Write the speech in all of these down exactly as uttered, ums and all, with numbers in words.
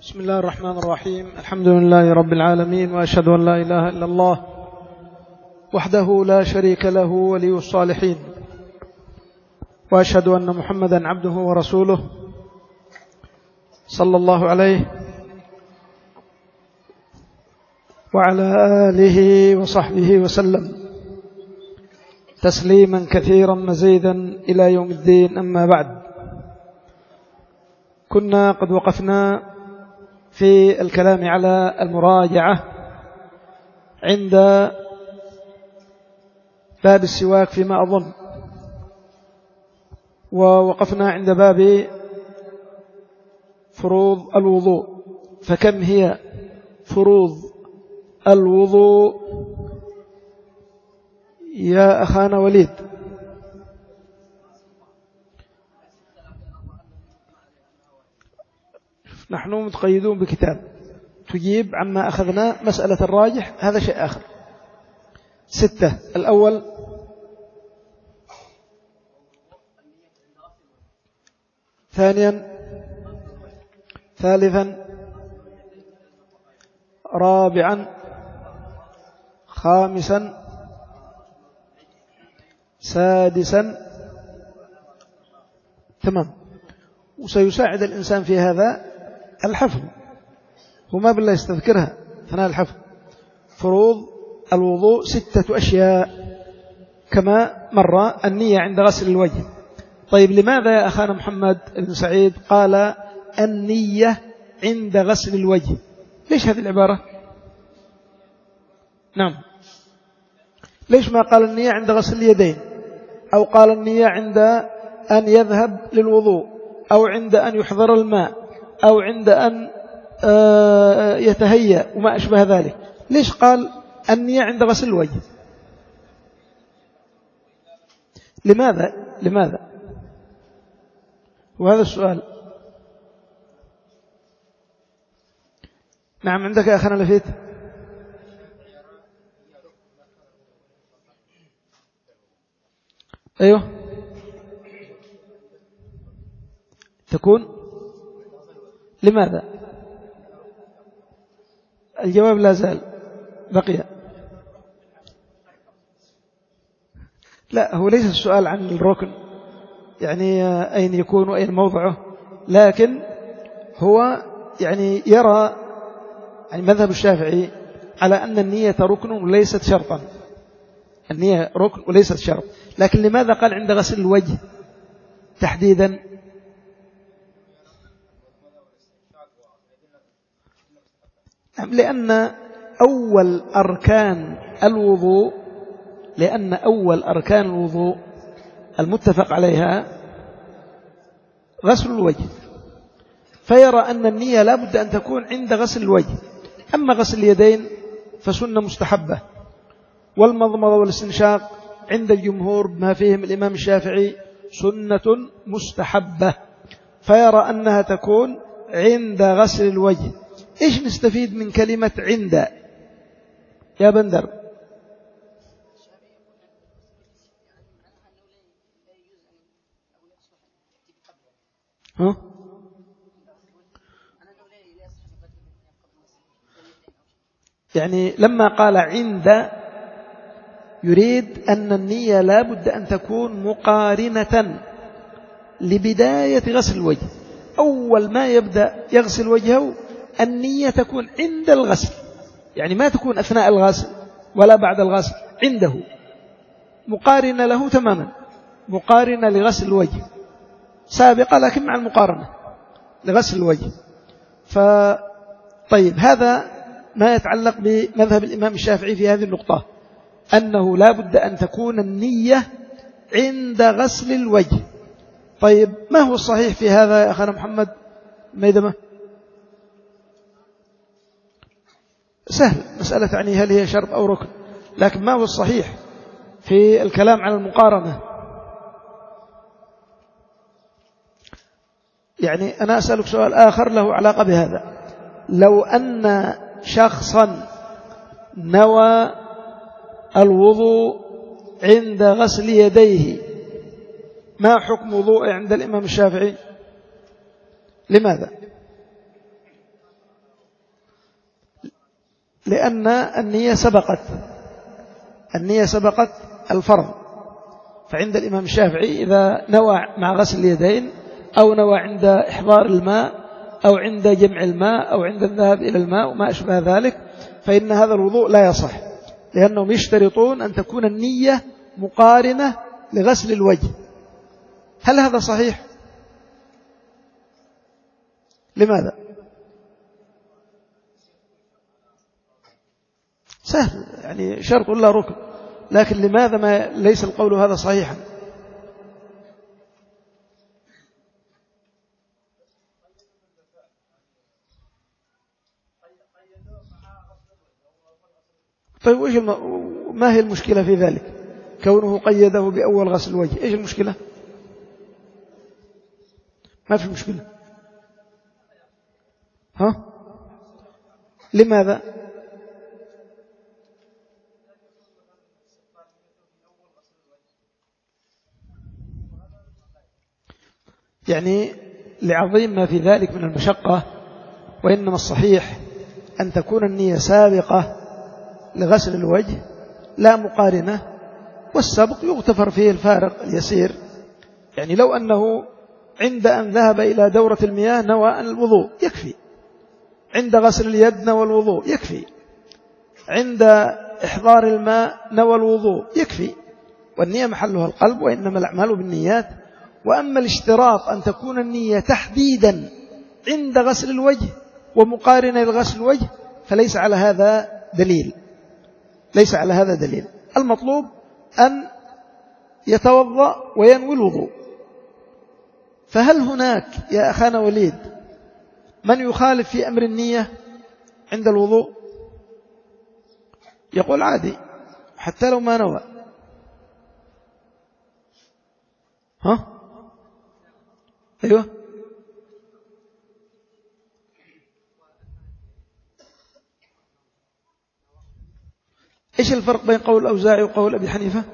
بسم الله الرحمن الرحيم. الحمد لله رب العالمين، وأشهد أن لا إله إلا الله وحده لا شريك له ولي الصالحين، وأشهد أن محمدا عبده ورسوله صلى الله عليه وعلى آله وصحبه وسلم تسليما كثيرا مزيدا إلى يوم الدين. أما بعد، كنا قد وقفنا في الكلام على المراجعة عند باب السواك فيما أظن، ووقفنا عند باب فروض الوضوء. فكم هي فروض الوضوء يا أخانا وليد؟ نحن متقيدون بكتاب تجيب عما أخذنا. مسألة الراجح هذا شيء آخر. ستة. الأول ثانيا ثالثا رابعا خامسا سادسا. تمام. وسيساعد الإنسان في هذا الحفظ، وما بالله يستذكرها ثناء الحفظ. فروض الوضوء ستة أشياء كما مر. النية عند غسل الوجه. طيب، لماذا يا أخانا محمد بن سعيد قال النية عند غسل الوجه؟ ليش هذه العبارة؟ نعم، ليش ما قال النية عند غسل اليدين، أو قال النية عند أن يذهب للوضوء، أو عند أن يحضر الماء، أو عند أن يتهيأ وما أشبه ذلك؟ ليش قال النية عند غسل الوجه؟ لماذا؟ لماذا؟ وهذا السؤال. نعم، عندك يا أخنا لفيت. أيوه، تكون. لماذا؟ الجواب لا زال بقي. لا، هو ليس السؤال عن الركن، يعني أين يكون وأين موضعه، لكن هو يعني يرى يعني مذهب الشافعي على أن النية ركن وليست شرطا. النية ركن وليست شرط. لكن لماذا قال عند غسل الوجه تحديدا؟ لأن أول أركان الوضوء لأن أول أركان الوضوء المتفق عليها غسل الوجه، فيرى أن النية لا بد أن تكون عند غسل الوجه. أما غسل اليدين فسنة مستحبة، والمضمضة والاستنشاق عند الجمهور بما فيهم الإمام الشافعي سنة مستحبة، فيرى أنها تكون عند غسل الوجه. إيش نستفيد من كلمة عند يا بندر؟ ها؟ يعني لما قال عند يريد أن النية لا بد أن تكون مقارنة لبداية غسل الوجه. أول ما يبدأ يغسل وجهه النية تكون عند الغسل، يعني ما تكون أثناء الغسل ولا بعد الغسل، عنده، مقارنة له تماما، مقارنة لغسل الوجه، سابقة لكن مع المقارنة لغسل الوجه. فطيب، هذا ما يتعلق بمذهب الإمام الشافعي في هذه النقطة، أنه لا بد أن تكون النية عند غسل الوجه. طيب، ما هو الصحيح في هذا يا أخانا محمد ميدمة؟ سهل مسألة، يعني هل هي شرط أو ركن، لكن ما هو الصحيح في الكلام على المقارنة؟ يعني أنا أسألك سؤال آخر له علاقة بهذا. لو أن شخصا نوى الوضوء عند غسل يديه، ما حكم وضوءه عند الإمام الشافعي؟ لماذا؟ لأن النية سبقت النية سبقت الفرض. فعند الإمام الشافعي إذا نوى مع غسل اليدين أو نوى عند إحضار الماء أو عند جمع الماء أو عند الذهاب إلى الماء وما أشبه ذلك فإن هذا الوضوء لا يصح، لأنهم يشترطون أن تكون النية مقارنة لغسل الوجه. هل هذا صحيح؟ لماذا؟ سهل، يعني شرط لا ركن، لكن لماذا ما ليس القول هذا صحيحا؟ طيب وإيش الم... ما هي المشكلة في ذلك؟ كونه قيده بأول غسل الوجه، إيش المشكلة؟ ما في مشكلة. ها؟ لماذا؟ يعني لعظيم ما في ذلك من المشقة، وإنما الصحيح أن تكون النية سابقة لغسل الوجه لا مقارنة، والسبق يغتفر فيه الفارق اليسير. يعني لو أنه عند أن ذهب إلى دورة المياه نوى الوضوء يكفي، عند غسل اليد نوى الوضوء يكفي، عند إحضار الماء نوى الوضوء يكفي، والنية محلها القلب وإنما الأعمال بالنيات. وأما الاشتراط أن تكون النية تحديدا عند غسل الوجه ومقارنة لغسل الوجه فليس على هذا دليل، ليس على هذا دليل. المطلوب أن يتوضأ وينوي الوضوء. فهل هناك يا أخانا وليد من يخالف في أمر النية عند الوضوء؟ يقول عادي حتى لو ما نوى. ها؟ أيوة. إيش الفرق بين قول الأوزاعي وقول أبي حنيفة؟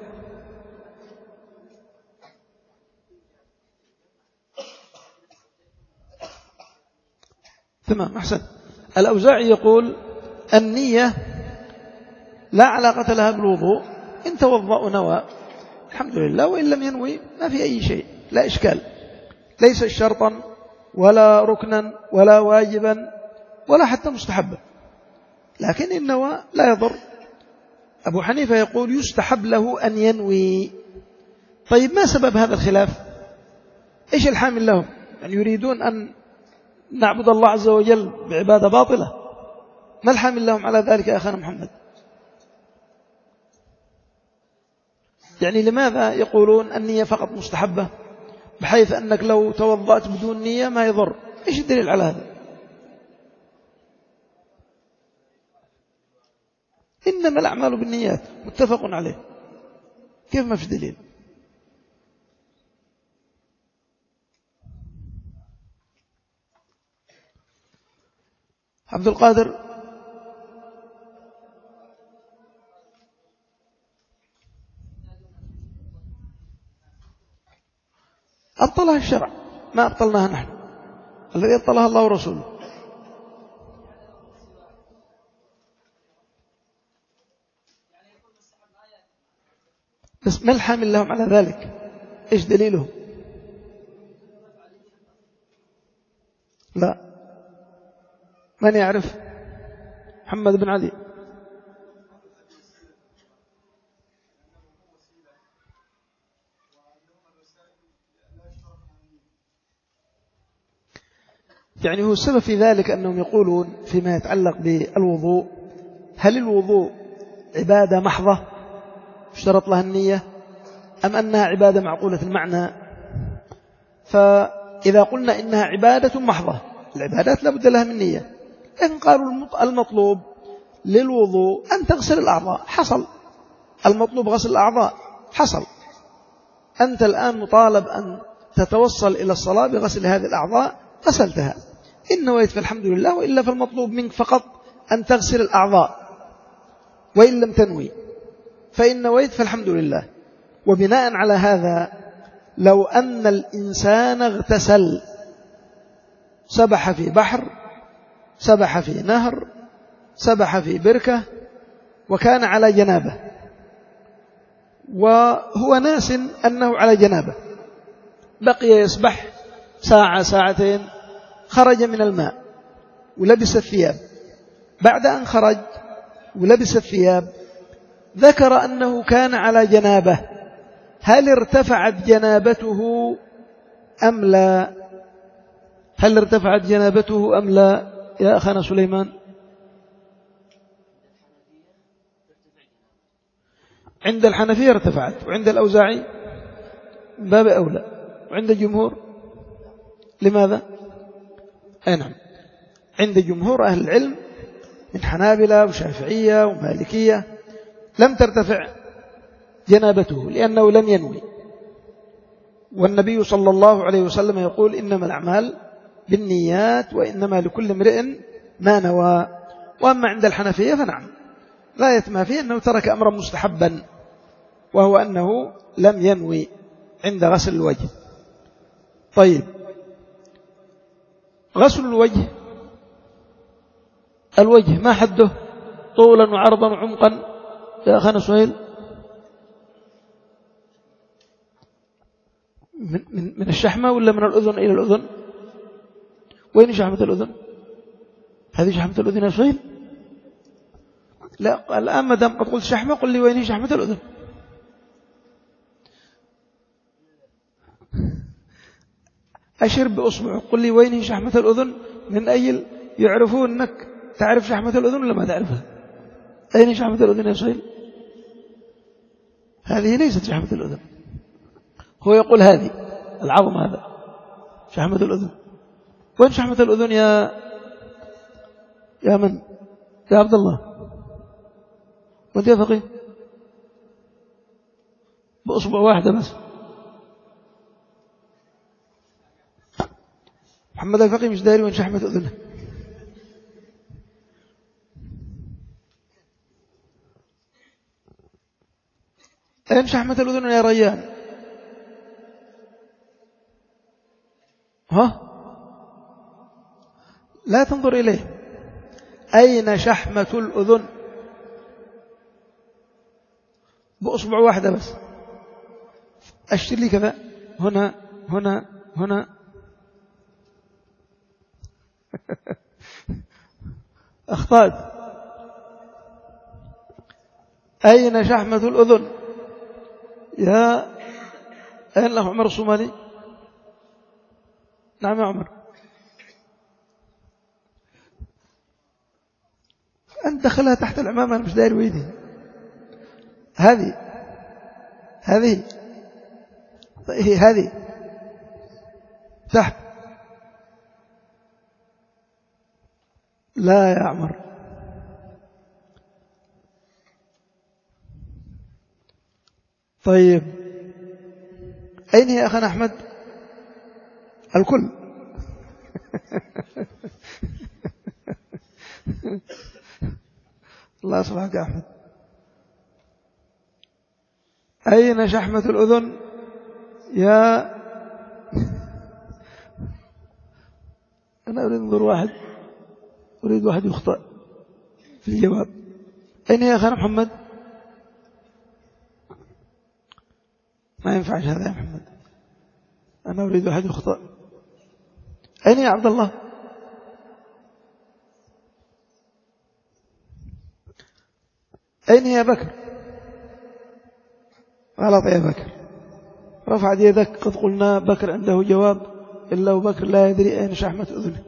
تمام، أحسن. الأوزاعي يقول النية لا علاقة لها بالوضوء، إن توضأ ونوى الحمد لله، وإن لم ينوي ما في أي شيء، لا إشكال، ليس شرطا ولا ركنا ولا واجبا ولا حتى مستحبا، لكن إن نوى لا يضر. أبو حنيفة يقول يستحب له أن ينوي. طيب ما سبب هذا الخلاف؟ إيش الحامل لهم؟ يعني يريدون أن نعبد الله عز وجل بعبادة باطلة؟ ما الحامل لهم على ذلك يا أخانا محمد؟ يعني لماذا يقولون النية فقط مستحبة بحيث أنك لو توضأت بدون نية ما يضر؟ إيش الدليل على هذا؟ إنما الأعمال بالنيات متفق عليه، كيف ما في دليل؟ عبد القادر، أبطلها الشرع ما أبطلناها نحن، الذي أبطلها الله ورسوله. بس ما الحامل لهم على ذلك؟ إيش دليلهم؟ لا، من يعرف؟ محمد بن علي. يعني هو السبب في ذلك أنهم يقولون فيما يتعلق بالوضوء، هل الوضوء عبادة محضة اشترط لها النية أم أنها عبادة معقولة المعنى؟ فإذا قلنا إنها عبادة محضة، العبادات لا بد لها من نية، لكن قالوا المطلوب للوضوء أن تغسل الأعضاء، حصل المطلوب غسل الأعضاء، حصل. أنت الآن مطالب أن تتوصل إلى الصلاة بغسل هذه الأعضاء، غسلتها، إن نويت فالحمد لله، وإلا فالمطلوب منك فقط أن تغسل الأعضاء، وإن لم تنوي فإن نويت فالحمد لله. وبناء على هذا لو أن الإنسان اغتسل، سبح في بحر، سبح في نهر، سبح في بركة وكان على جنابه، وهو ناس أنه على جنابه، بقي يسبح ساعة ساعتين، خرج من الماء ولبس الثياب. بعد أن خرج ولبس الثياب ذكر أنه كان على جنابه، هل ارتفعت جنابته أم لا؟ هل ارتفعت جنابته أم لا يا أخانا سليمان؟ عند الحنفية ارتفعت، وعند الأوزاعي باب أولى، وعند الجمهور لماذا؟ أي نعم، عند جمهور أهل العلم من حنابلة وشافعية ومالكية لم ترتفع جنابته لأنه لم ينوي، والنبي صلى الله عليه وسلم يقول إنما الأعمال بالنيات وإنما لكل امرئ ما نوى. وأما عند الحنفية فنعم، غاية ما فيه أنه ترك أمرا مستحبا، وهو أنه لم ينوي عند غسل الوجه. طيب، غسل الوجه، الوجه ما حده طولا وعرضا وعمقا يا أخانا سهيل؟ من, من, من الشحمة ولا من الأذن إلى الأذن؟ وين شحمة الأذن؟ هذه شحمة الأذن يا سهيل؟ لا، الآن ما دام قد قلت شحمة قل لي وين شحمة الأذن؟ أشر بأصبع قل لي وين شحمة الأذن، من أي يعرفون أنك تعرف شحمة الأذن ولا ما تعرفها؟ أين شحمة الأذن يا سهيل؟ هذه ليست شحمة الأذن، هو يقول هذه العظم، هذا شحمة الأذن. وين شحمة الأذن يا يا من يا عبد الله؟ وانت يا فقيه؟ بأصبع واحدة بس. محمد الفقيه مش داري وين شحمة أذنه. أين شحمة الأذن يا ريان؟ ها؟ لا تنظر إليه. أين شحمة الأذن؟ بأصبع واحدة بس. أشتر لي كذا، هنا هنا هنا. أخطأت. أين شحمة الأذن يا أين له عمر الصومالي؟ نعم يا عمر، أنت دخلها تحت العمامة، أنا مش داير ويدي. هذه هذه هذه تحت. لا يا عمر، طيب أين هي أخنا أحمد؟ الكل. الله يصلحك يا أحمد. أين شحمة الأذن يا أنا أريد انظر واحد، أريد واحد يخطأ في الجواب. أين يا أخنا محمد؟ ما ينفعش هذا يا محمد، أنا أريد واحد يخطأ. أين يا عبد الله؟ أين يا بكر؟ غلط يا بكر، رفعت يدك، قد قلنا بكر عنده جواب، إلا وبكر لا يدري أين شحمة أذنه.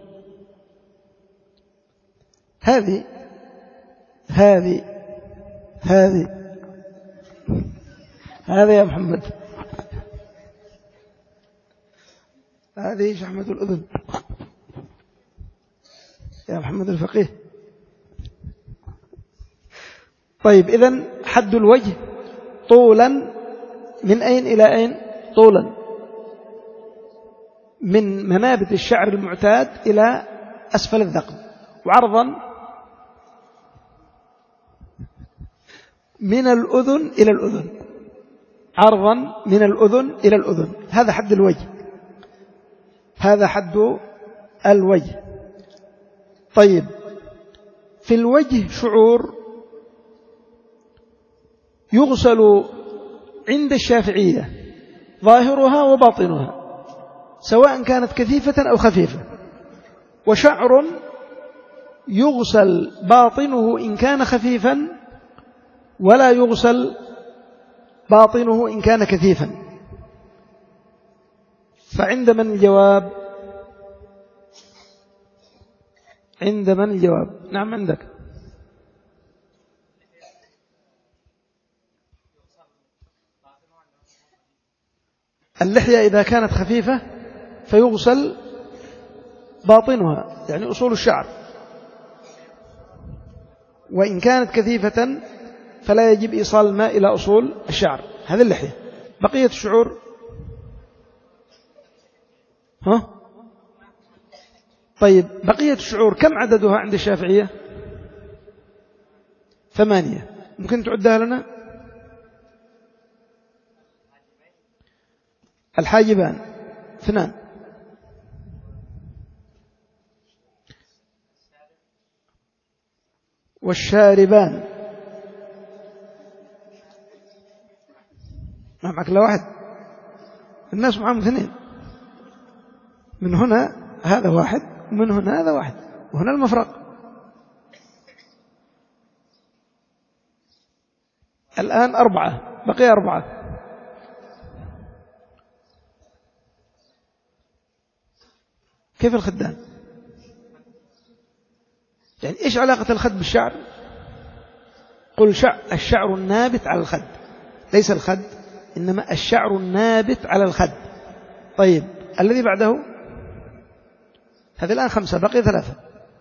هذه هذه هذه هذا يا محمد، هذه شحمة الأذن يا محمد الفقيه. طيب، إذن حد الوجه طولا من أين إلى أين؟ طولا من منابت الشعر المعتاد إلى أسفل الذقن، وعرضا من الأذن إلى الأذن، عرضا من الأذن إلى الأذن. هذا حد الوجه، هذا حد الوجه. طيب، في الوجه شعور يغسل عند الشافعية ظاهرها وباطنها سواء كانت كثيفة أو خفيفة، وشعر يغسل باطنه إن كان خفيفا ولا يغسل باطنه إن كان كثيفا. فعند من الجواب؟ عند من الجواب؟ نعم عندك. اللحية إذا كانت خفيفة فيغسل باطنها يعني أصول الشعر، وإن كانت كثيفة فلا يجب إيصال الماء إلى أصول الشعر. هذه اللحية. بقية الشعور ها؟ طيب بقية الشعور كم عددها عند الشافعية؟ ثمانية. ممكن تعدها لنا؟ الحاجبان اثنان، والشاربان ما معك إلا واحد، الناس معهم اثنين، من هنا هذا واحد ومن هنا هذا واحد، وهنا المفرق. الآن أربعة، بقي أربعة. كيف الخدان؟ يعني إيش علاقة الخد بالشعر؟ قل شع الشعر النابت على الخد، ليس الخد إنما الشعر النابت على الخد. طيب الذي بعده؟ هذه الآن خمسة، بقي ثلاثة.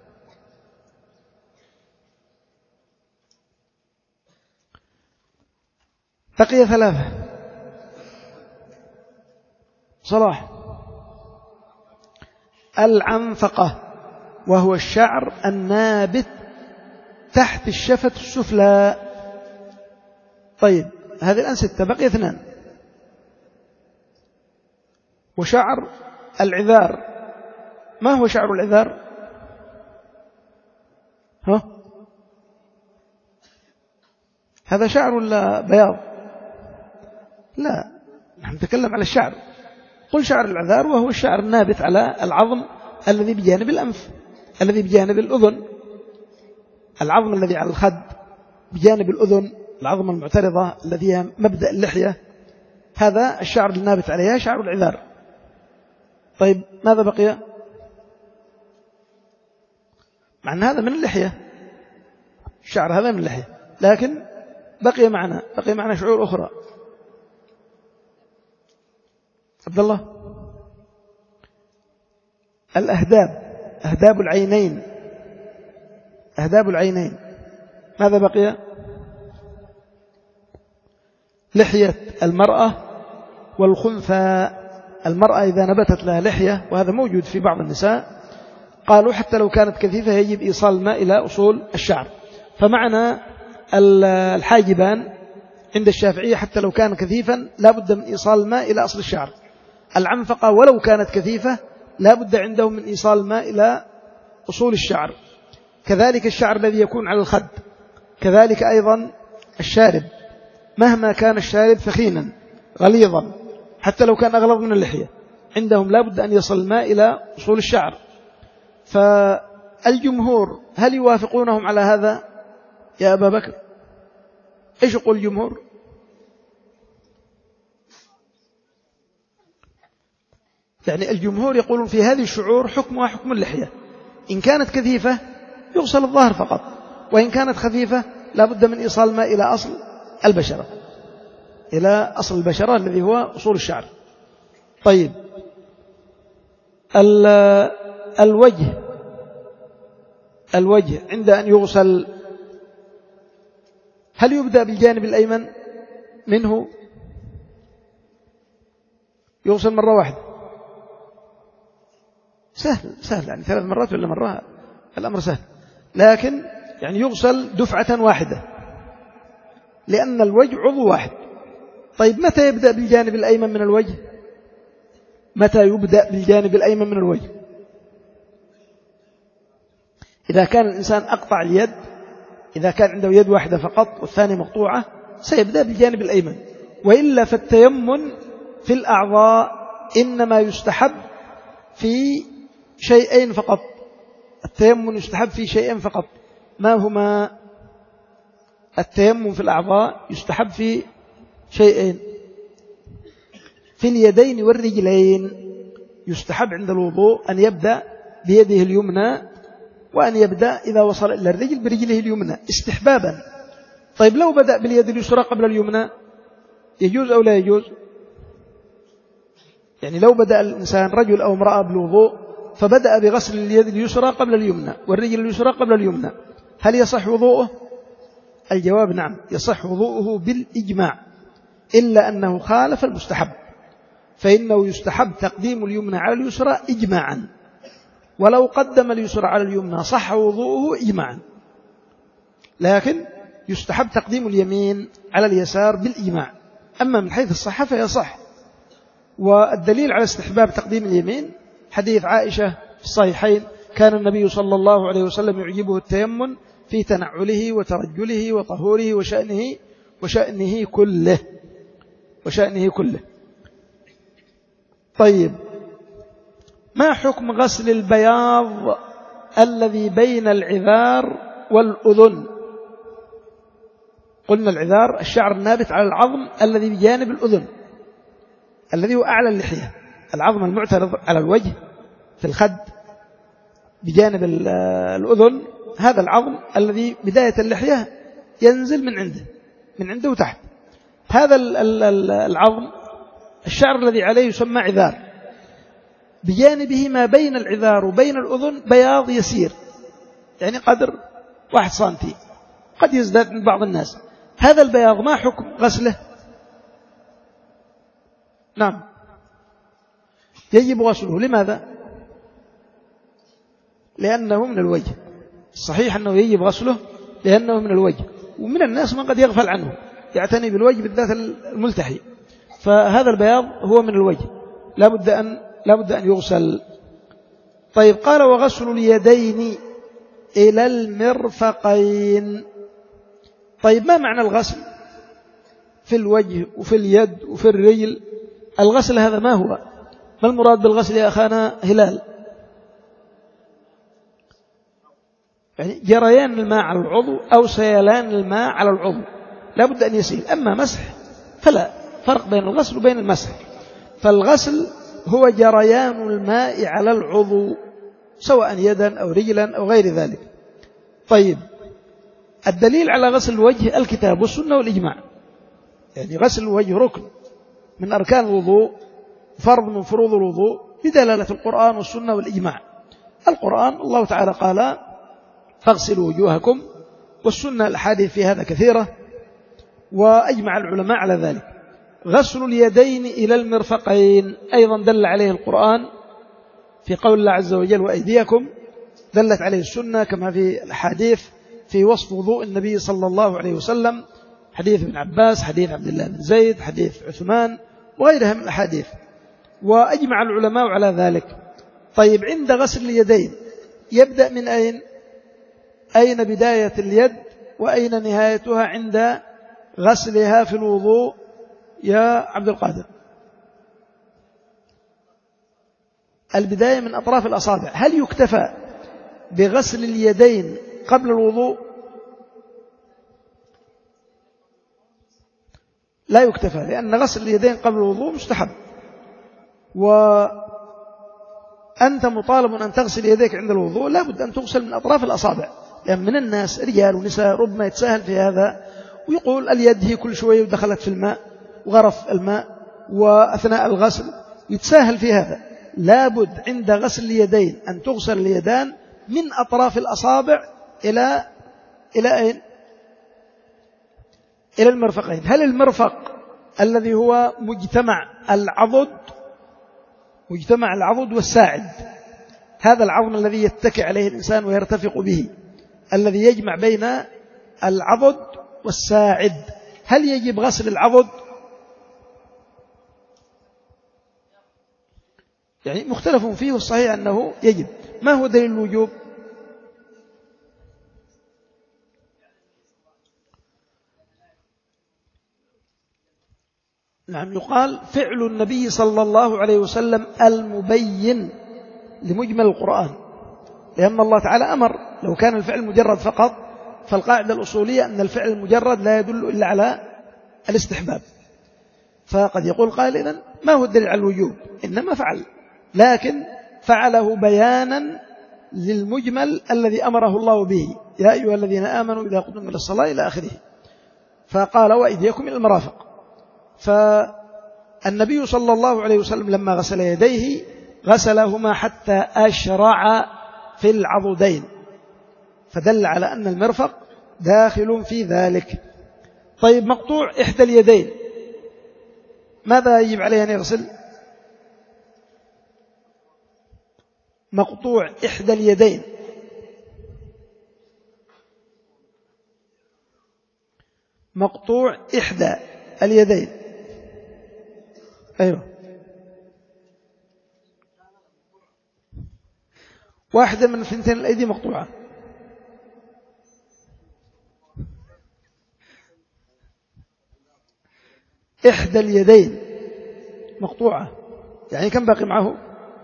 بقي ثلاثة. صلاح. العنفقة وهو الشعر النابت تحت الشفة السفلى. طيب هذه الآن ستة، بقي اثنان. وشعر العذار. ما هو شعر العذار؟ ها؟ هذا شعر ولا بياض؟ لا، نحن نتكلم على الشعر. قل شعر العذار وهو الشعر النابت على العظم الذي بجانب الأنف، الذي بجانب الأذن، العظم الذي على الخد بجانب الأذن، العظم المعترضة الذي هي مبدأ اللحية، هذا الشعر النابت عليها شعر العذار. طيب ماذا بقي؟ مع أن هذا من اللحية، الشعر هذا من اللحية، لكن بقي معنا بقي معنا شعور أخرى. عبد الله. الأهداب، أهداب العينين، أهداب العينين. ماذا بقي؟ لحية المرأة والخنثى. المرأة إذا نبتت لها لحية، وهذا موجود في بعض النساء، قالوا حتى لو كانت كثيفة يجب إيصال الماء إلى أصول الشعر. فمعنى الحاجبان عند الشافعية حتى لو كان كثيفا لا بد من إيصال الماء إلى أصل الشعر. العنفقة ولو كانت كثيفة لا بد عندهم من إيصال الماء إلى أصول الشعر. كذلك الشعر الذي يكون على الخد، كذلك أيضا الشارب، مهما كان الشارب ثخينا غليظا حتى لو كان أغلظ من اللحية، عندهم لا بد أن يصل الماء إلى أصول الشعر. فالجمهور هل يوافقونهم على هذا يا أبا بكر؟ إيش يقول الجمهور؟ يعني الجمهور يقولون في هذه الشعور حكمها حكم اللحية، إن كانت كثيفة يغسل الظهر فقط، وإن كانت خفيفة لا بد من إيصال الماء إلى أصل البشرة، إلى أصل البشرة الذي هو أصول الشعر. طيب الوجه، الوجه عند أن يغسل هل يبدأ بالجانب الأيمن منه؟ يغسل مرة واحدة، سهل سهل، يعني ثلاث مرات ولا مرة، الأمر سهل، لكن يعني يغسل دفعة واحدة لأن الوجه عضو واحد. طيب متى يبدأ بالجانب الأيمن من الوجه؟ متى يبدأ بالجانب الأيمن من الوجه؟ إذا كان الإنسان أقطع اليد، إذا كان عنده يد واحدة فقط والثانية مقطوعة سيبدأ بالجانب الأيمن، وإلا فالتيمم في الأعضاء إنما يستحب في شيئين فقط. التيمم يستحب في شيئين فقط. ما هما؟ التيمم في الأعضاء يستحب في شيئين: في اليدين والرجلين. يستحب عند الوضوء أن يبدأ بيده اليمنى، وأن يبدأ إذا وصل إلى الرجل برجله اليمنى استحبابا. طيب لو بدأ باليد اليسرى قبل اليمنى يجوز أو لا يجوز؟ يعني لو بدأ الإنسان رجل أو امرأة بالوضوء فبدأ بغسل اليد اليسرى قبل اليمنى والرجل اليسرى قبل اليمنى، هل يصح وضوءه؟ الجواب نعم، يصح وضوءه بالإجماع، إلا أنه خالف المستحب، فإنه يستحب تقديم اليمنى على اليسرى إجماعا، ولو قدم اليسرى على اليمنى صح وضوءه إجماعا، لكن يستحب تقديم اليمين على اليسار بالإجماع. أما من حيث الصحة فيصح. والدليل على استحباب تقديم اليمين حديث عائشة في الصحيحين: كان النبي صلى الله عليه وسلم يعجبه التيمم في تنعله وترجله وطهوره وشأنه وشأنه كله وشأنه كله. طيب، ما حكم غسل البياض الذي بين العذار والأذن؟ قلنا العذار الشعر النابت على العظم الذي بجانب الأذن، الذي هو أعلى اللحية، العظم المعترض على الوجه في الخد بجانب الأذن، هذا العظم الذي بداية اللحية ينزل من عنده من عنده تحت، هذا العظم الشعر الذي عليه يسمى عذار، بجانبه ما بين العذار وبين الأذن بياض يسير، يعني قدر واحد سنتي، قد يزداد من بعض الناس. هذا البياض ما حكم غسله؟ نعم، يجب غسله. لماذا؟ لأنه من الوجه. الصحيح أنه يجب غسله لأنه من الوجه، ومن الناس من قد يغفل عنه، يعتني بالوجه بالذات الملتحي، فهذا البياض هو من الوجه، لا بد أن لا بد أن يغسل. طيب، قال: وغسل اليدين إلى المرفقين. طيب، ما معنى الغسل في الوجه وفي اليد وفي الرجل؟ الغسل هذا ما هو؟ ما المراد بالغسل يا أخانا هلال؟ يعني جريان الماء على العضو أو سيلان الماء على العضو، لا بد أن يسيل. أما مسح فلا فرق بين الغسل وبين المسح، فالغسل هو جريان الماء على العضو سواء يدا أو رجلا أو غير ذلك. طيب، الدليل على غسل الوجه الكتاب والسنة والإجماع، يعني غسل الوجه ركن من أركان الوضوء، فرض من فروض الوضوء، بدلالة القرآن والسنة والإجماع. القرآن الله تعالى قال: فاغسلوا وجوهكم، والسنة الأحاديث في هذا كثيرة، وأجمع العلماء على ذلك. غسل اليدين إلى المرفقين أيضا دل عليه القرآن في قول الله عز وجل: وأيديكم، دلت عليه السنة كما في الحديث في وصف وضوء النبي صلى الله عليه وسلم، حديث ابن عباس، حديث عبد الله بن زيد، حديث عثمان، وغيرها من الأحاديث، وأجمع العلماء على ذلك. طيب، عند غسل اليدين يبدأ من أين؟ أين بداية اليد وأين نهايتها عند غسلها في الوضوء يا عبد القادر؟ البداية من أطراف الأصابع. هل يكتفى بغسل اليدين قبل الوضوء؟ لا يكتفى، لأن غسل اليدين قبل الوضوء مستحب، وأنت مطالب أن تغسل يديك عند الوضوء، لا بد أن تغسل من أطراف الأصابع، لأن يعني من الناس رجال ونساء ربما يتساهل في هذا ويقول اليد هي كل شوية ودخلت في الماء وغرف الماء وأثناء الغسل يتساهل في هذا. لا بد عند غسل اليدين أن تغسل اليدان من أطراف الأصابع إلى إلى أين؟ إلى المرفقين. هل المرفق الذي هو مجتمع العضد مجتمع العضد والساعد، هذا العظم الذي يتكئ عليه الإنسان ويرتفق به، الذي يجمع بين العضد والساعد، هل يجب غسل العضد؟ يعني مختلف فيه، والصحيح أنه يجب. ما هو دليل الوجوب؟ نعم يقال فعل النبي صلى الله عليه وسلم المبين لمجمل القرآن، لأن الله تعالى أمر. لو كان الفعل مجرد فقط فالقاعدة الأصولية أن الفعل المجرد لا يدل إلا على الاستحباب، فقد يقول قائل إذن ما هو الدليل على الوجوب؟ إنما فعل، لكن فعله بيانا للمجمل الذي أمره الله به، يا أيها الذين آمنوا إذا قمتم إلى الصلاة إلى آخره، فقال وأيديكم إلى المرافق. فالنبي صلى الله عليه وسلم لما غسل يديه غسلهما حتى أشرع في العضدين، فدل على أن المرفق داخل في ذلك. طيب مقطوع إحدى اليدين ماذا يجب عليه أن يغسل؟ مقطوع إحدى اليدين مقطوع إحدى اليدين أيوة، واحدة من ثنتين الأيدي مقطوعة. إحدى اليدين مقطوعة يعني كم باقي معه؟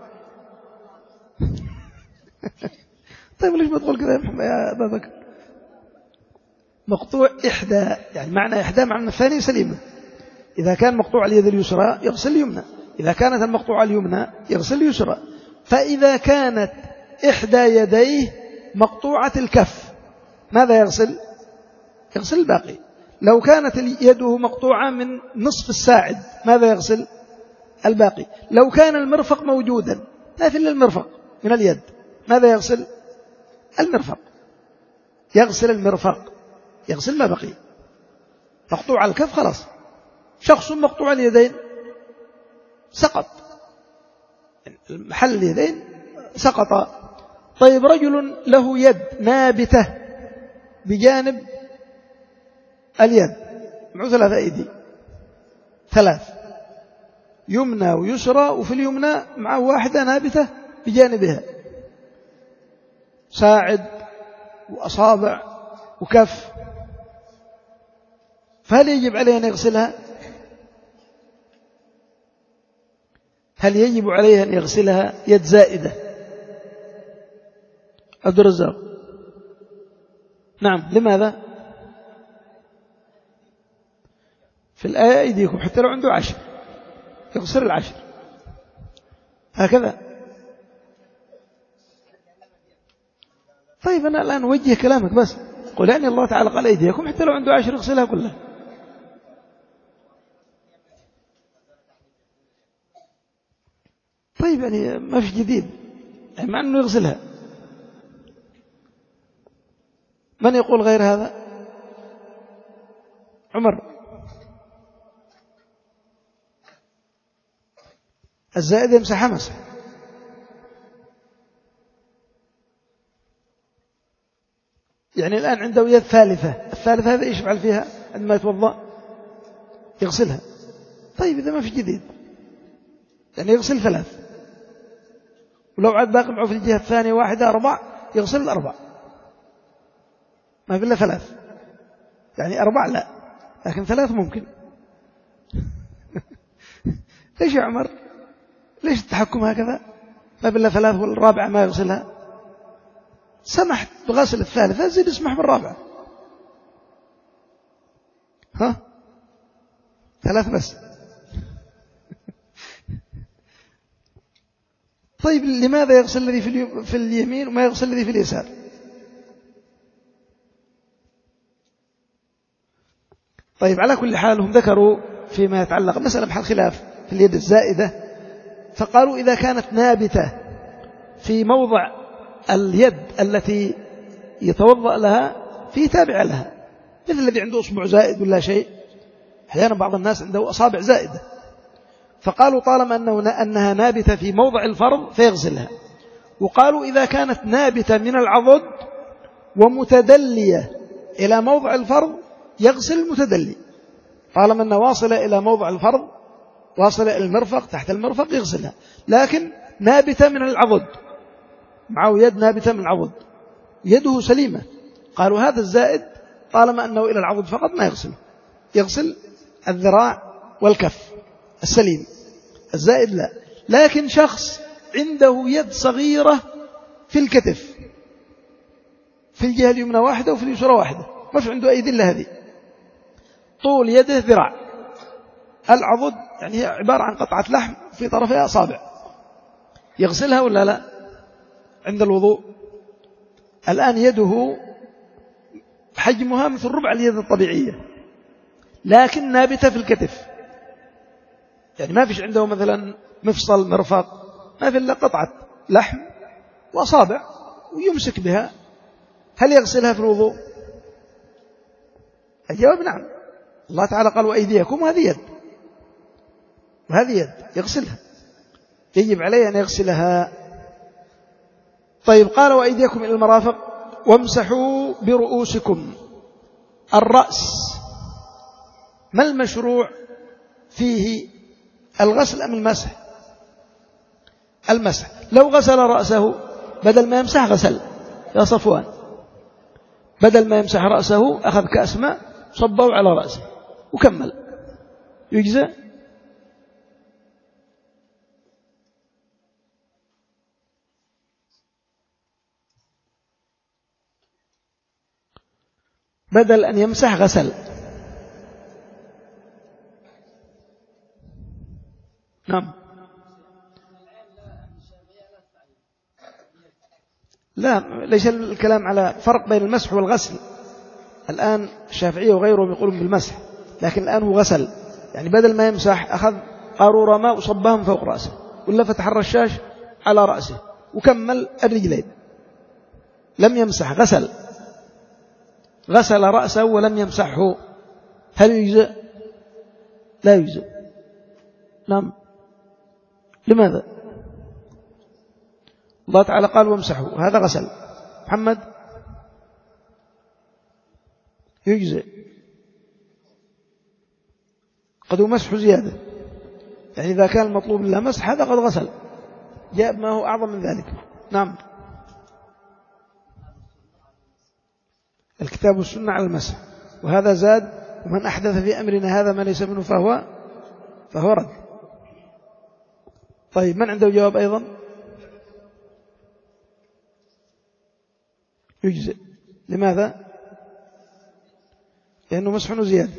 طيب ليش ما تقول كذا يا محمد يا أبا بكر؟ مقطوع إحدى يعني معنى إحدى معنى الثاني سليمة. إذا كان مقطوع اليد اليسرى يغسل اليمنى، إذا كانت المقطوعة اليمنى يغسل اليسرى. فإذا كانت إحدى يديه مقطوعة الكف ماذا يغسل؟ يغسل الباقي. لو كانت يده مقطوعة من نصف الساعد ماذا يغسل؟ الباقي. لو كان المرفق موجودا ما في إلا المرفق من اليد ماذا يغسل؟ المرفق، يغسل المرفق، يغسل ما بقي. مقطوع الكف خلاص. شخص مقطوع اليدين سقط، محل اليدين سقط. طيب رجل له يد نابتة بجانب اليد، معه ثلاث أيدي، ثلاث يمنى ويسرى، وفي اليمنى معه واحدة نابتة بجانبها، ساعد وأصابع وكف، فهل يجب عليه أن يغسلها؟ هل يجب عليه أن يغسلها يد زائدة؟ عبد الرزاق نعم. لماذا؟ في الآية أيديكم حتى لو عنده عشر يغسل العشر هكذا. طيب أنا الآن أوجه كلامك بس، قل يعني الله تعالى قال أيديكم حتى لو عنده عشر يغسلها كلها. طيب يعني ما في جديد يعني مع أنه يغسلها. من يقول غير هذا؟ عمر. الزائد يمسح مسح. يعني الآن عنده يد ثالثة، الثالثة هذا إيش يفعل فيها عندما يتوضأ؟ يغسلها. طيب إذا ما في جديد يعني يغسل ثلاث، ولو عاد باقي معه في الجهة الثانية واحدة أربع يغسل الأربع، ما في إلا ثلاث. يعني أربع لا، لكن ثلاث ممكن. ليش يا عمر؟ ليش التحكم هكذا؟ ما في إلا ثلاث والرابعة ما يغسلها. سمحت بغسل الثالثة زيد اسمح بالرابعة. ها ثلاث بس. طيب لماذا يغسل الذي في, في اليمين وما يغسل الذي في اليسار؟ طيب على كل حال هم ذكروا فيما يتعلق مسألة محل خلاف في اليد الزائدة، فقالوا إذا كانت نابتة في موضع اليد التي يتوضأ لها في تابع لها، مثل الذي عنده أصبع زائد ولا شيء، أحيانا بعض الناس عنده أصابع زائدة، فقالوا طالما أنه أنها نابتة في موضع الفرض فيغسلها. وقالوا إذا كانت نابتة من العضد ومتدلية إلى موضع الفرض يغسل المتدلي، طالما أنها واصلة إلى موضع الفرض واصلة إلى المرفق تحت المرفق يغسلها. لكن نابتة من العضد، معه يد نابتة من العضد يده سليمة، قالوا هذا الزائد طالما أنه إلى العضد فقط ما يغسل، يغسل الذراع والكف. السليم، الزائد لا. لكن شخص عنده يد صغيرة في الكتف، في الجهة اليمنى واحدة وفي اليسرى واحدة، ما في عنده أيدي إلا هذه، طول يده ذراع، العضد يعني هي عبارة عن قطعة لحم في طرفها أصابع، يغسلها ولا لا عند الوضوء؟ الآن يده حجمها مثل ربع اليد الطبيعية، لكن نابتة في الكتف، يعني ما فيش عنده مثلا مفصل مرفق، ما في إلا قطعة لحم وأصابع ويمسك بها، هل يغسلها في الوضوء؟ الجواب نعم. الله تعالى قال وأيديكم، وهذه يد، وهذه يد يغسلها، يجب عليه أن يغسلها. طيب قال وأيديكم إلى المرافق وامسحوا برؤوسكم. الرأس ما المشروع فيه، الغسل أم المسح؟ المسح. لو غسل رأسه بدل ما يمسح غسل، يا صفوان، بدل ما يمسح رأسه أخذ كأس ماء صبه على رأسه وكمل، يجزئ؟ بدل أن يمسح غسل. نعم. لا، ليس الكلام على فرق بين المسح والغسل. الآن الشافعية وغيرهم يقولون بالمسح، لكن الآن هو غسل، يعني بدل ما يمسح أخذ قارورة ماء وصبها من فوق رأسه، ولا فتح الرشاش على رأسه وكمل الرجلين، لم يمسح، غسل، غسل رأسه ولم يمسحه، هل يجزئ؟ لا يجزئ. نعم. لماذا؟ الله تعالى قال وامسحوا، هذا غسل. محمد؟ يجزئ، قد مسح زيادة، يعني إذا كان المطلوب له مسح هذا قد غسل، جاء ما هو أعظم من ذلك. نعم. الكتاب والسنة على المسح، وهذا زاد ومن أحدث في أمرنا هذا ما ليس منه فهو فهو رد. طيب من عنده جواب أيضا؟ يجزئ. لماذا؟ لأنه مسح وزيادة.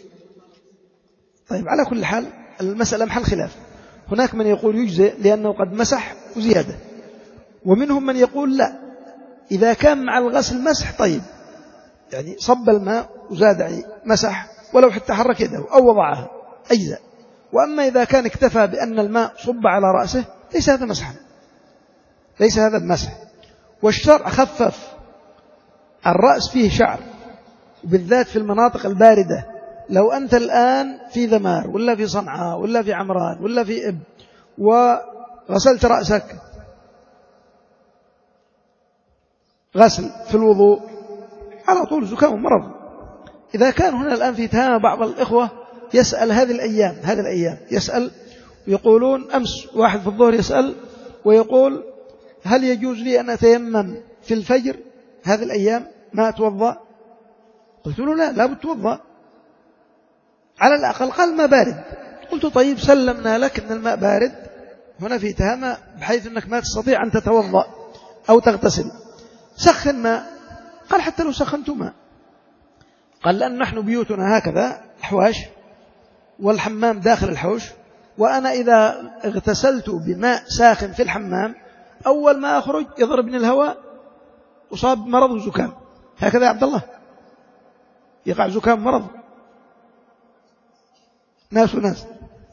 طيب على كل حال المسألة محل خلاف، هناك من يقول يجزئ لأنه قد مسح وزيادة، ومنهم من يقول لا، إذا كان مع الغسل مسح طيب، يعني صب الماء وزاد يعني مسح ولو حتى حرك يده أو وضعها أجزاء. وأما إذا كان اكتفى بأن الماء صب على رأسه ليس هذا مسحا، ليس هذا المسح. والشرع خفف، الرأس فيه شعر، وبالذات في المناطق الباردة. لو أنت الآن في ذمار ولا في صنعاء ولا في عمران ولا في إب وغسلت رأسك غسل في الوضوء على طول زكام ومرض. إذا كان هنا الآن في تهامة بعض الإخوة يسأل هذه الأيام هذه الأيام يسأل ويقولون، أمس واحد في الظهر يسأل ويقول هل يجوز لي أن أتيمم في الفجر هذه الأيام ما أتوضأ؟ قلت له لا، لا بتوضأ، على الأقل قال ما بارد. قلت طيب سلمنا لك أن الماء بارد، هنا في تهامة بحيث أنك ما تستطيع أن تتوضأ أو تغتسل، سخن ماء. قال حتى لو سخنت ماء، قال لأن نحن بيوتنا هكذا حواش والحمام داخل الحوش، وأنا إذا اغتسلت بماء ساخن في الحمام أول ما أخرج يضربني الهواء أصاب مرض وزكام. هكذا يا عبد الله يقع زكام مرض، ناس وناس.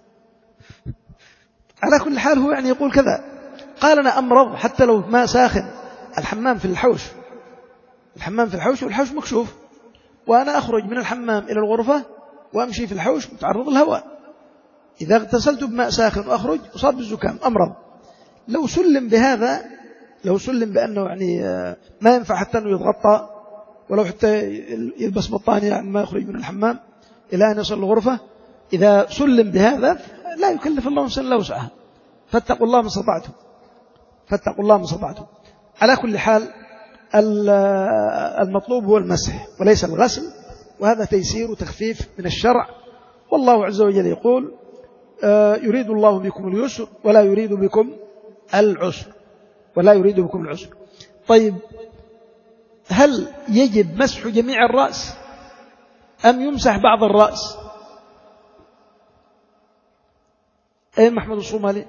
على كل حال هو يعني يقول كذا، قال أنا أمرض حتى لو ماء ساخن، الحمام في الحوش، الحمام في الحوش والحوش مكشوف، وأنا أخرج من الحمام إلى الغرفة وأمشي في الحوش متعرض الهواء، إذا اغتسلت بماء ساخن وأخرج أصاب بالزكام أمرض. لو سلم بهذا، لو سلم بأنه يعني ما ينفع حتى أنه يتغطى ولو حتى يلبس بطانية يعني ما يخرج من الحمام إلى أن يصل الغرفة، إذا سلم بهذا لا يكلف الله نفسا إلا وسعها، فاتقوا الله ما استطعتم، فاتقوا الله ما استطعتم. على كل حال المطلوب هو المسح وليس الغسل، وهذا تيسير وتخفيف من الشرع. والله عز وجل يقول يريد الله بكم اليسر ولا يريد بكم العسر ولا يريد بكم العسر. طيب هل يجب مسح جميع الرأس أم يمسح بعض الرأس؟ أين محمود الصومالي؟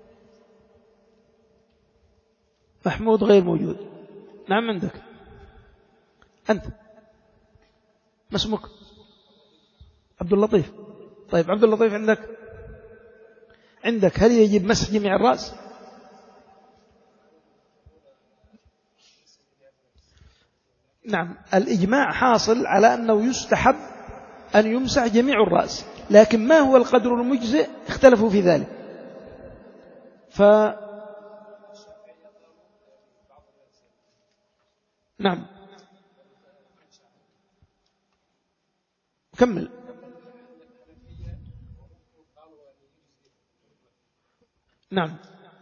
محمود غير موجود. نعم عندك أنت، ما اسمك؟ عبد اللطيف. طيب عبد اللطيف عندك عندك هل يجب مسح جميع الرأس؟ نعم الإجماع حاصل على أنه يستحب أن يمسح جميع الرأس، لكن ما هو القدر المجزئ اختلفوا في ذلك. ف نعم كمل. نعم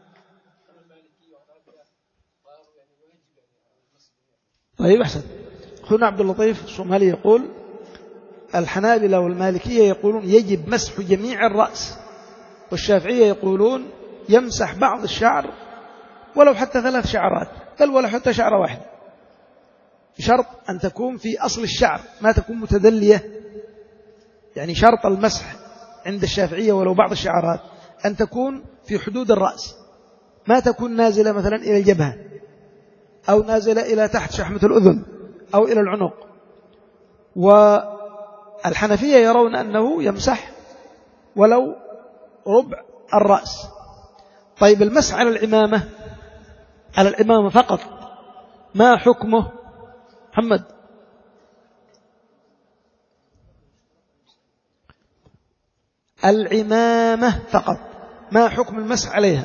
طيب أحسن. أخونا عبد اللطيف الصومالي يقول الحنابلة والمالكية يقولون يجب مسح جميع الرأس، والشافعية يقولون يمسح بعض الشعر ولو حتى ثلاث شعرات، بل ولو حتى شعرة واحدة، بشرط أن تكون في أصل الشعر ما تكون متدلية. يعني شرط المسح عند الشافعية ولو بعض الشعرات أن تكون في حدود الرأس، ما تكون نازلة مثلا إلى الجبهة أو نازلة إلى تحت شحمة الأذن أو إلى العنق. والحنفية يرون أنه يمسح ولو ربع الرأس. طيب المسح على العمامة، على العمامة فقط ما حكمه محمد؟ العمامة فقط ما حكم المسح عليها؟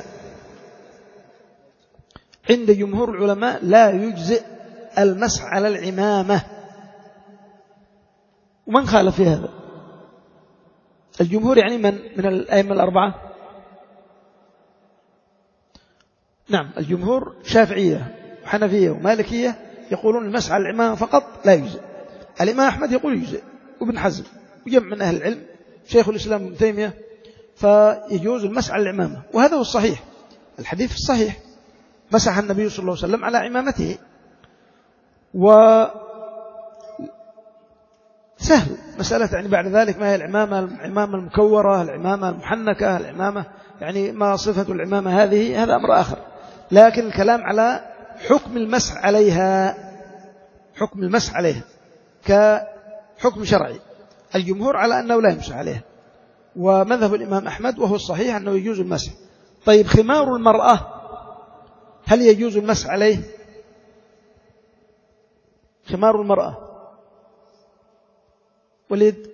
عند جمهور العلماء لا يجزئ المسح على العمامة. ومن خالف في هذا؟ الجمهور يعني من من الأئمة الأربعة؟ نعم الجمهور شافعية وحنفية ومالكية يقولون المسح على العمامة فقط لا يجزئ. الإمام أحمد يقول يجزئ، وابن حزم وجمع من أهل العلم، شيخ الإسلام ابن تيمية، فيجوز المسح على العمامة. وهذا هو الصحيح، الحديث الصحيح مسح النبي صلى الله عليه وسلم على عمامته. وسهل مسألة يعني بعد ذلك ما هي العمامة، العمامة المكورة، العمامة المحنكة، العمامة يعني ما صفة العمامة هذه، هذا أمر آخر. لكن الكلام على حكم المسح عليها، حكم المسح عليها كحكم شرعي. الجمهور على أنه لا يمسح عليها، ومذهب الإمام أحمد وهو الصحيح أنه يجوز المسح. طيب خمار المرأة هل يجوز المسح عليه؟ خمار المرأة وليد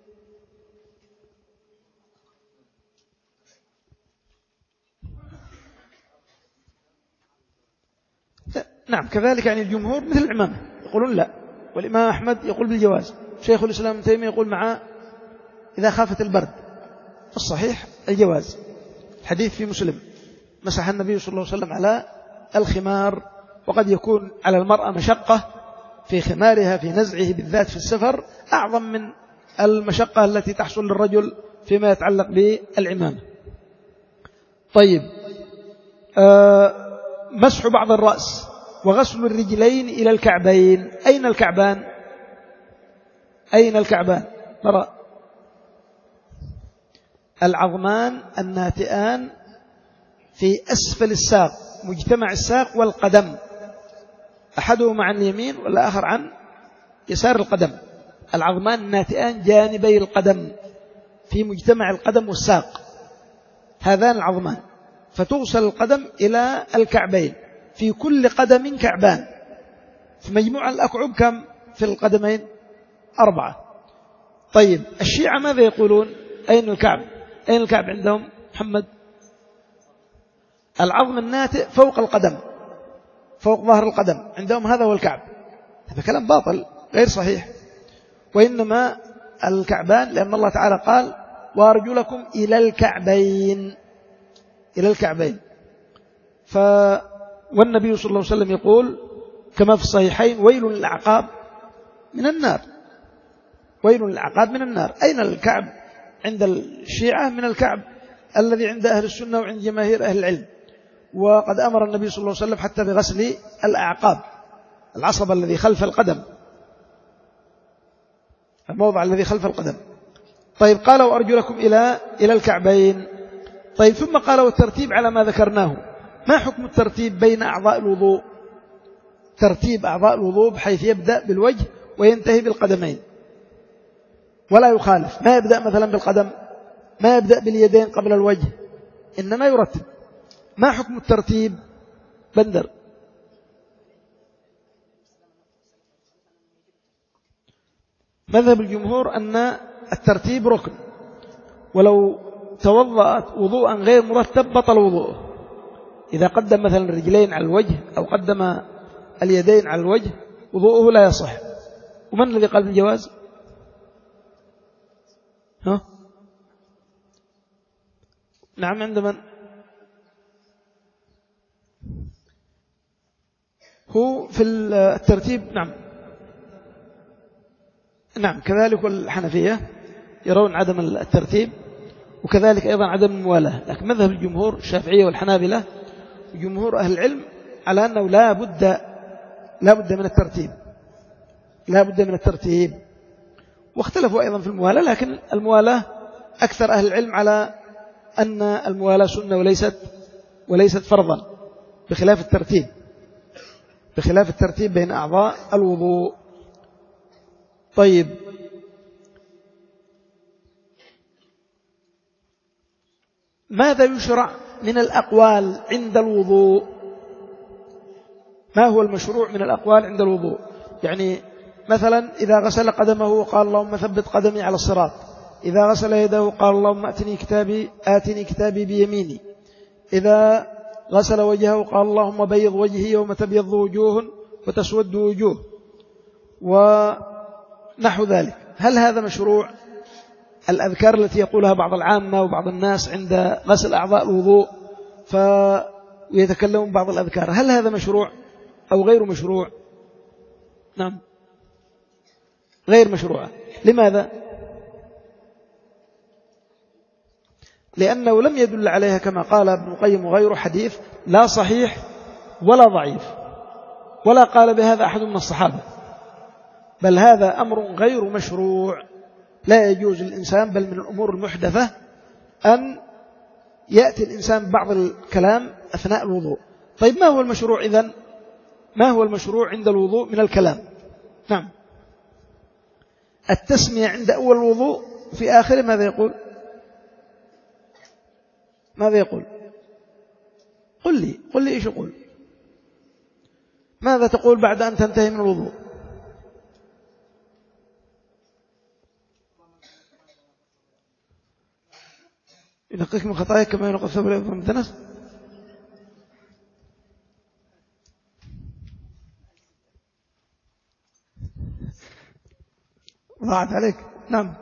نعم كذلك. يعني الجمهور مثل الإمام يقولون لا، والإمام أحمد يقول بالجواز، شيخ الإسلام ابن تيمية يقول مع إذا خافت البرد. الصحيح الجواز، الحديث في مسلم مسح النبي صلى الله عليه وسلم على الخمار. وقد يكون على المرأة مشقة في خمارها في نزعه، بالذات في السفر، أعظم من المشقة التي تحصل للرجل فيما يتعلق بالعمامة. طيب آه مسح بعض الرأس وغسل الرجلين إلى الكعبين. أين الكعبان؟ أين الكعبان؟ نرى العظمان الناتئان في أسفل الساق، مجتمع الساق والقدم، أحدهما عن اليمين والآخر عن يسار القدم. العظمان الناتئان جانبي القدم في مجتمع القدم والساق، هذان العظمان، فتغسل القدم إلى الكعبين. في كل قدم كعبان، في مجموع الأكعب كم في القدمين؟ أربعة. طيب الشيعة ماذا يقولون؟ أين الكعب؟ أين الكعب عندهم محمد؟ العظم الناتئ فوق القدم، فوق ظهر القدم، عندهم هذا هو الكعب. هذا كلام باطل غير صحيح. وإنما الكعبان لأن الله تعالى قال وارجلكم إلى الكعبين، إلى الكعبين. ف والنبي صلى الله عليه وسلم يقول كما في الصحيحين ويل للأعقاب من النار، ويل للأعقاب من النار. أين الكعب عند الشيعة من الكعب؟ الذي عند أهل السنة وعند جماهير أهل العلم. وقد أمر النبي صلى الله عليه وسلم حتى بغسل الأعقاب، العصب الذي خلف القدم، الموضع الذي خلف القدم. طيب قال وأرجلكم إلى إلى الكعبين. طيب ثم قال والترتيب على ما ذكرناه. ما حكم الترتيب بين أعضاء الوضوء؟ ترتيب أعضاء الوضوء بحيث يبدأ بالوجه وينتهي بالقدمين ولا يخالف، ما يبدأ مثلا بالقدم، ما يبدأ باليدين قبل الوجه، إنما يرتب. ما حكم الترتيب؟ بندر. مذهب الجمهور أن الترتيب ركن، ولو توضأ وضوءا غير مرتب بطل وضوءه. إذا قدم مثلا الرجلين على الوجه أو قدم اليدين على الوجه وضوءه لا يصح. ومن الذي قال بالجواز؟ ها؟ نعم، عند من؟ هو في الترتيب. نعم نعم كذلك الحنفية يرون عدم الترتيب، وكذلك أيضا عدم الموالاة. لكن مذهب الجمهور الشافعية والحنابلة وجمهور أهل العلم على أنه لا بد لا بد من الترتيب، لا بد من الترتيب. واختلفوا أيضا في الموالاة، لكن الموالاة أكثر أهل العلم على أن الموالاة سنة وليست وليست فرضا، بخلاف الترتيب بخلاف الترتيب بين أعضاء الوضوء. طيب ماذا يشرع من الأقوال عند الوضوء؟ ما هو المشروع من الأقوال عند الوضوء؟ يعني مثلا إذا غسل قدمه قال اللهم ثبت قدمي على الصراط، إذا غسل يده قال اللهم أتني كتابي آتني كتابي بيميني، إذا غسل وجهه قال اللهم بيض وجهي يوم تبيض وجوه وتسود وجوه، ونحو ذلك. هل هذا مشروع؟ الأذكار التي يقولها بعض العامة وبعض الناس عند غسل أعضاء الوضوء فيتكلمون بعض الأذكار، هل هذا مشروع أو غير مشروع؟ نعم غير مشروع. لماذا؟ لأنه لم يدل عليها كما قال ابن القيم وغيره حديث لا صحيح ولا ضعيف، ولا قال بهذا أحد من الصحابة، بل هذا أمر غير مشروع. لا يجوز للإنسان، بل من الأمور المحدثة أن يأتي الإنسان ببعض الكلام أثناء الوضوء. طيب ما هو المشروع إذن؟ ما هو المشروع عند الوضوء من الكلام؟ نعم التسمية عند أول الوضوء في آخره ماذا يقول؟ ماذا يقول؟ قل لي قل لي إيش يقول؟ ماذا تقول بعد أن تنتهي من الوضوء؟ ينقيك من خطاياك كما ينقى الثوب الأبيض من الدنس. ضاعت عليك. نعم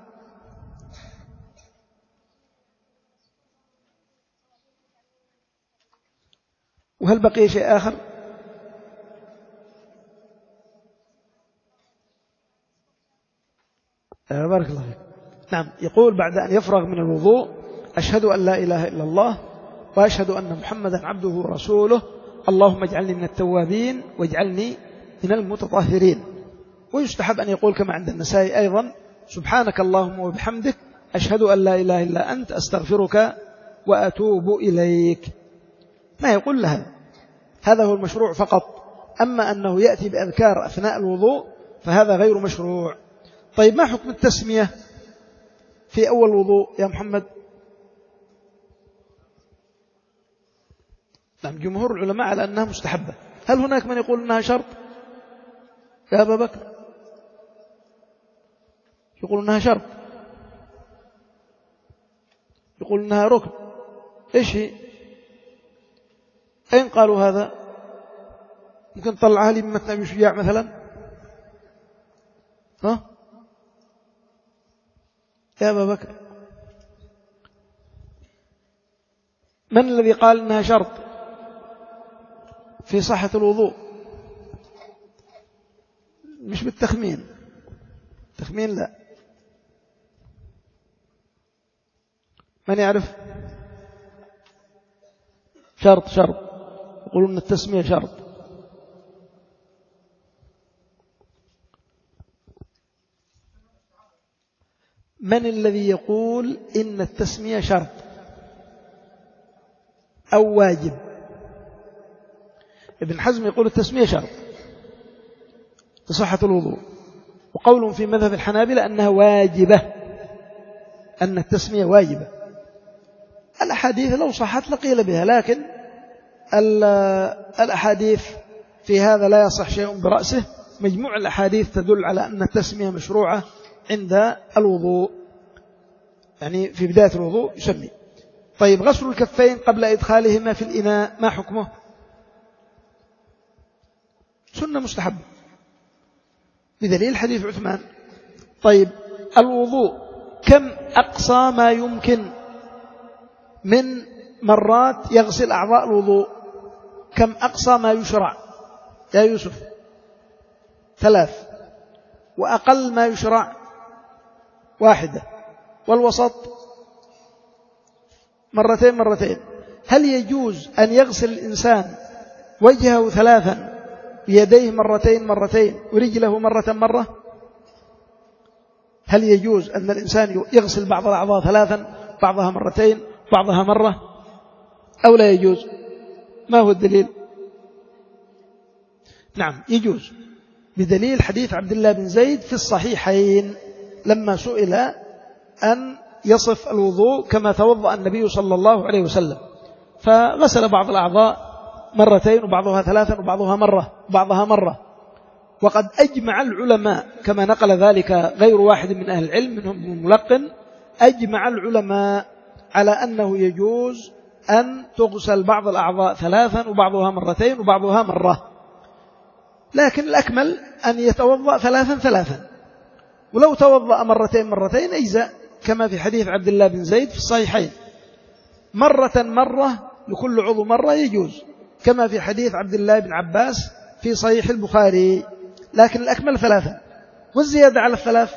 وهل بقي شيء آخر؟ بارك الله فيك. نعم يقول بعد أن يفرغ من الوضوء أشهد أن لا إله إلا الله وأشهد أن محمدا عبده ورسوله، اللهم اجعلني من التوابين واجعلني من المتطهرين. ويستحب أن يقول كما عند النسائي أيضا سبحانك اللهم وبحمدك أشهد أن لا إله إلا أنت أستغفرك وأتوب إليك. ما يقول لها هذا هو المشروع فقط. أما أنه يأتي بأذكار أثناء الوضوء فهذا غير مشروع. طيب ما حكم التسمية في أول الوضوء يا محمد؟ نعم جمهور العلماء على أنها مستحبة. هل هناك من يقول أنها شرط يا أبا بكر؟ يقول أنها شرط، يقول أنها ركن. إيش هي؟ أين قالوا هذا؟ ممكن تطلعها لي من متن أبي شجاع مثلا؟ ها يا أبا بكر، من الذي قال أنها شرط في صحة الوضوء؟ مش بالتخمين، تخمين لا. من يعرف؟ شرط شرط، يقولون أن التسمية شرط. من الذي يقول إن التسمية شرط أو واجب؟ ابن حزم يقول التسمية شرط لصحة الوضوء، وقول في مذهب الحنابلة أنها واجبة، أن التسمية واجبة. الأحاديث لو صحت لقيل بها، لكن الأحاديث في هذا لا يصح شيء برأسه. مجموع الأحاديث تدل على أن التسمية مشروعة عند الوضوء، يعني في بداية الوضوء يسمي. طيب غسل الكفين قبل إدخالهما في الإناء ما حكمه؟ سنة مستحب بدليل حديث عثمان. طيب الوضوء كم أقصى ما يمكن من مرات يغسل أعضاء الوضوء؟ كم أقصى ما يشرع يا يوسف؟ ثلاث. وأقل ما يشرع واحدة. والوسط مرتين مرتين. هل يجوز أن يغسل الإنسان وجهه ثلاثا، بيديه مرتين مرتين، ورجله مرة مرة؟ هل يجوز أن الإنسان يغسل بعض الأعضاء ثلاثا، بعضها مرتين بعضها مرة، أو لا يجوز؟ ما هو الدليل؟ نعم يجوز، بدليل حديث عبد الله بن زيد في الصحيحين لما سئل أن يصف الوضوء كما توضأ النبي صلى الله عليه وسلم، فغسل بعض الأعضاء مرتين وبعضها ثلاثا وبعضها مرة بعضها مرة. وقد أجمع العلماء كما نقل ذلك غير واحد من أهل العلم منهم ابن الملقن، أجمع العلماء على أنه يجوز أن تغسل بعض الأعضاء ثلاثا وبعضها مرتين وبعضها مرة، لكن الأكمل أن يتوضأ ثلاثا ثلاثا، ولو توضأ مرتين مرتين أجزاء كما في حديث عبد الله بن زيد في الصحيحين. مرة مرة لكل عضو مرة يجوز كما في حديث عبد الله بن عباس في صحيح البخاري، لكن الأكمل ثلاثة. والزيادة على الثلاث،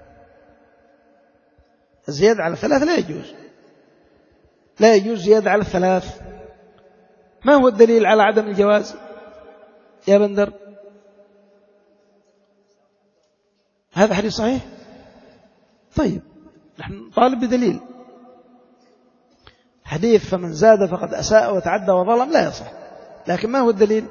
الزيادة على الثلاث لا يجوز، لا يجوز زيادة على الثلاث. ما هو الدليل على عدم الجواز يا بندر؟ هذا حديث صحيح؟ طيب نحن طالب بدليل. حديث فمن زاد فقد أساء وتعدى وظلم لا يصح، لكن ما هو الدليل؟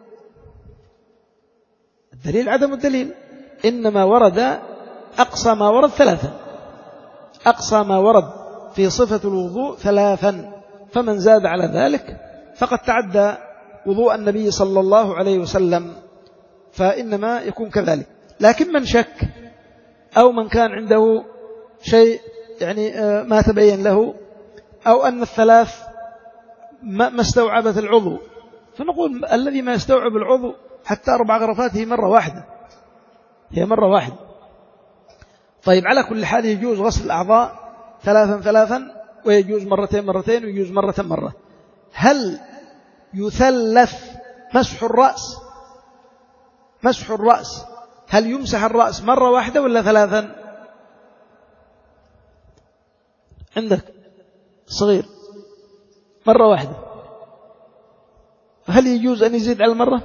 الدليل عدم الدليل، إنما ورد أقصى ما ورد ثلاثا، أقصى ما ورد في صفة الوضوء ثلاثا، فمن زاد على ذلك فقد تعدى وضوء النبي صلى الله عليه وسلم، فإنما يكون كذلك. لكن من شك أو من كان عنده شيء يعني ما تبين له، أو أن الثلاث ما استوعبت العضو، فنقول الذي ما يستوعب العضو حتى أربع غرفات هي مرة واحدة، هي مرة واحدة. طيب على كل حال يجوز غسل الأعضاء ثلاثا ثلاثا، ويجوز مرتين مرتين، ويجوز مرة مرة. هل يثلث مسح الرأس؟ مسح الرأس هل يمسح الرأس مرة واحدة ولا ثلاثا؟ عندك صغير مرة واحدة، هل يجوز أن يزيد على المرة؟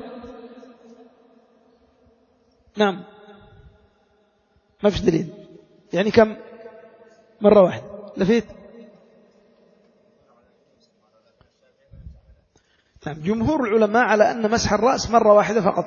نعم، ما فيش دليل. يعني كم مرة واحدة؟ لفيت؟ نعم، جمهور العلماء على أن مسح الرأس مرة واحدة فقط،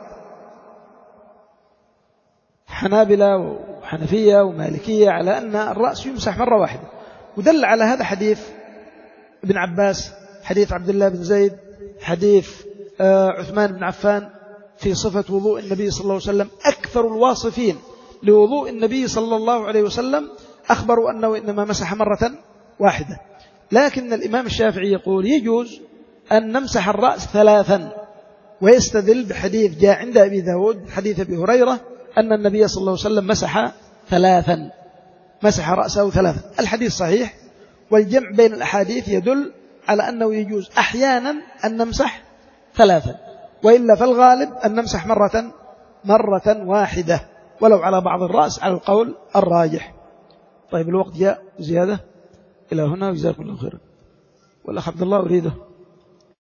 حنابلة وحنفية ومالكية على أن الرأس يمسح مرة واحدة. ودل على هذا حديث ابن عباس، حديث عبد الله بن زيد، حديث عثمان بن عفان في صفة وضوء النبي صلى الله عليه وسلم. أكثر الواصفين لوضوء النبي صلى الله عليه وسلم أخبروا أنه إنما مسح مرة واحدة، لكن الإمام الشافعي يقول يجوز أن نمسح الرأس ثلاثا، ويستدل بحديث جاء عند أبي داود حديث أبي هريرة أن النبي صلى الله عليه وسلم مسح ثلاثا، مسح رأسه ثلاثا. الحديث صحيح، والجمع بين الأحاديث يدل على أنه يجوز أحيانا أن نمسح ثلاثا، وإلا فالغالب أن نمسح مرة مرة واحدة ولو على بعض الرأس على القول الراجح. طيب الوقت جاء زيادة إلى هنا، وجزاكم الله خيرا. والأخ عبد الله أريده